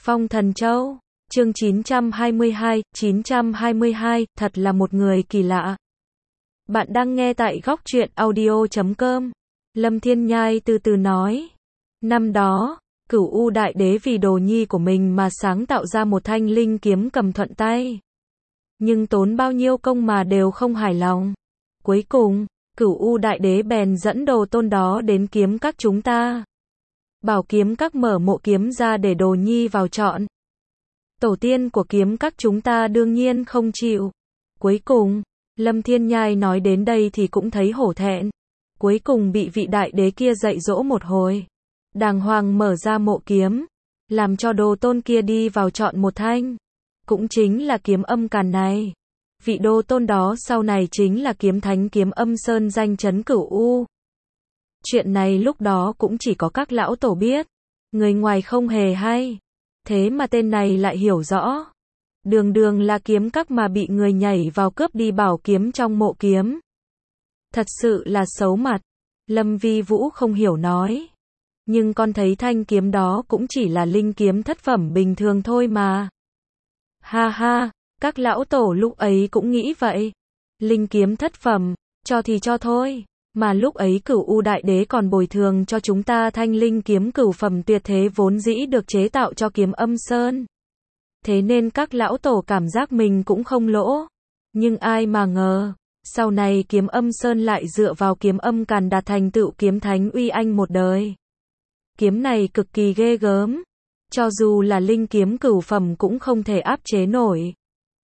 Phong Thần Châu, chương 922, thật là một người kỳ lạ. Bạn đang nghe tại góc truyện audio.com. Lâm Thiên Nhai từ từ nói. Năm đó, Cửu U Đại Đế vì đồ nhi của mình mà sáng tạo ra một thanh linh kiếm cầm thuận tay. Nhưng tốn bao nhiêu công mà đều không hài lòng. Cuối cùng, Cửu U Đại Đế bèn dẫn đồ tôn đó đến kiếm các chúng ta. Bảo kiếm các mở mộ kiếm ra để đồ nhi vào chọn. Tổ tiên của kiếm các chúng ta đương nhiên không chịu. Cuối cùng, Lâm Thiên Nhai nói đến đây thì cũng thấy hổ thẹn. Cuối cùng bị vị đại đế kia dạy dỗ một hồi. Đàng hoàng mở ra mộ kiếm. Làm cho đồ tôn kia đi vào chọn một thanh. Cũng chính là kiếm âm càn này. Vị đồ tôn đó sau này chính là kiếm thánh kiếm âm sơn danh chấn Cửu U. Chuyện này lúc đó cũng chỉ có các lão tổ biết. Người ngoài không hề hay. Thế mà tên này lại hiểu rõ. Đường đường là kiếm các mà bị người nhảy vào cướp đi bảo kiếm trong mộ kiếm. Thật sự là xấu mặt. Lâm Vi Vũ không hiểu nói. Nhưng con thấy thanh kiếm đó cũng chỉ là linh kiếm thất phẩm bình thường thôi mà. Ha ha, các lão tổ lúc ấy cũng nghĩ vậy. Linh kiếm thất phẩm, cho thì cho thôi. Mà lúc ấy Cửu U Đại Đế còn bồi thường cho chúng ta thanh linh kiếm cửu phẩm tuyệt thế vốn dĩ được chế tạo cho kiếm âm sơn. Thế nên các lão tổ cảm giác mình cũng không lỗ. Nhưng ai mà ngờ, sau này kiếm âm sơn lại dựa vào kiếm âm càn đạt thành tựu kiếm thánh uy anh một đời. Kiếm này cực kỳ ghê gớm. Cho dù là linh kiếm cửu phẩm cũng không thể áp chế nổi.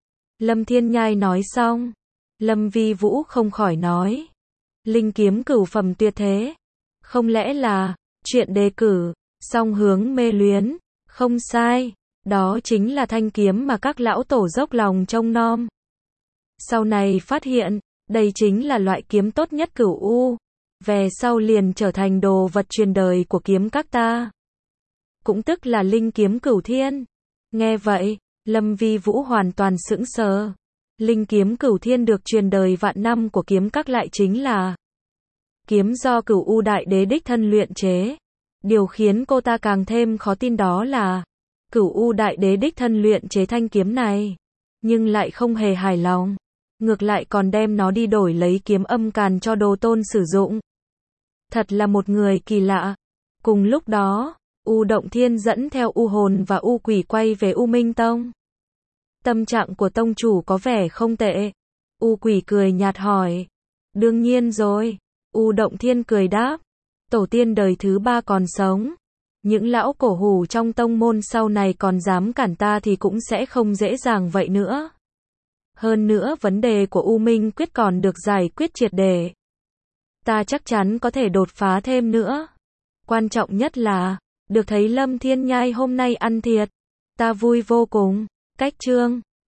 Lâm Thiên Nhai nói xong. Lâm Vi Vũ không khỏi nói. Linh kiếm cửu phẩm tuyệt thế. Không lẽ là, chuyện đề cử, song hướng mê luyến, không sai. Đó chính là thanh kiếm mà các lão tổ dốc lòng trông nom. Sau này phát hiện, đây chính là loại kiếm tốt nhất Cửu U. Về sau liền trở thành đồ vật truyền đời của kiếm các ta. Cũng tức là linh kiếm cửu thiên. Nghe vậy, Lâm Vi Vũ hoàn toàn sững sờ. Linh kiếm cửu thiên được truyền đời vạn năm của kiếm các lại chính là kiếm do Cửu U Đại Đế đích thân luyện chế. Điều khiến cô ta càng thêm khó tin đó là Cửu U Đại Đế đích thân luyện chế thanh kiếm này, nhưng lại không hề hài lòng. Ngược lại còn đem nó đi đổi lấy kiếm âm càn cho đồ tôn sử dụng. Thật là một người kỳ lạ. Cùng lúc đó, U Động Thiên dẫn theo U Hồn và U Quỷ quay về U Minh Tông. Tâm trạng của tông chủ có vẻ không tệ. U Quỷ cười nhạt hỏi. Đương nhiên rồi. U Động Thiên cười đáp. Tổ tiên đời thứ 3 còn sống. Những lão cổ hủ trong tông môn sau này còn dám cản ta thì cũng sẽ không dễ dàng vậy nữa. Hơn nữa vấn đề của U Minh quyết còn được giải quyết triệt để. Ta chắc chắn có thể đột phá thêm nữa. Quan trọng nhất là, được thấy Lâm Thiên Nhai hôm nay ăn thiệt. Ta vui vô cùng. Cách chương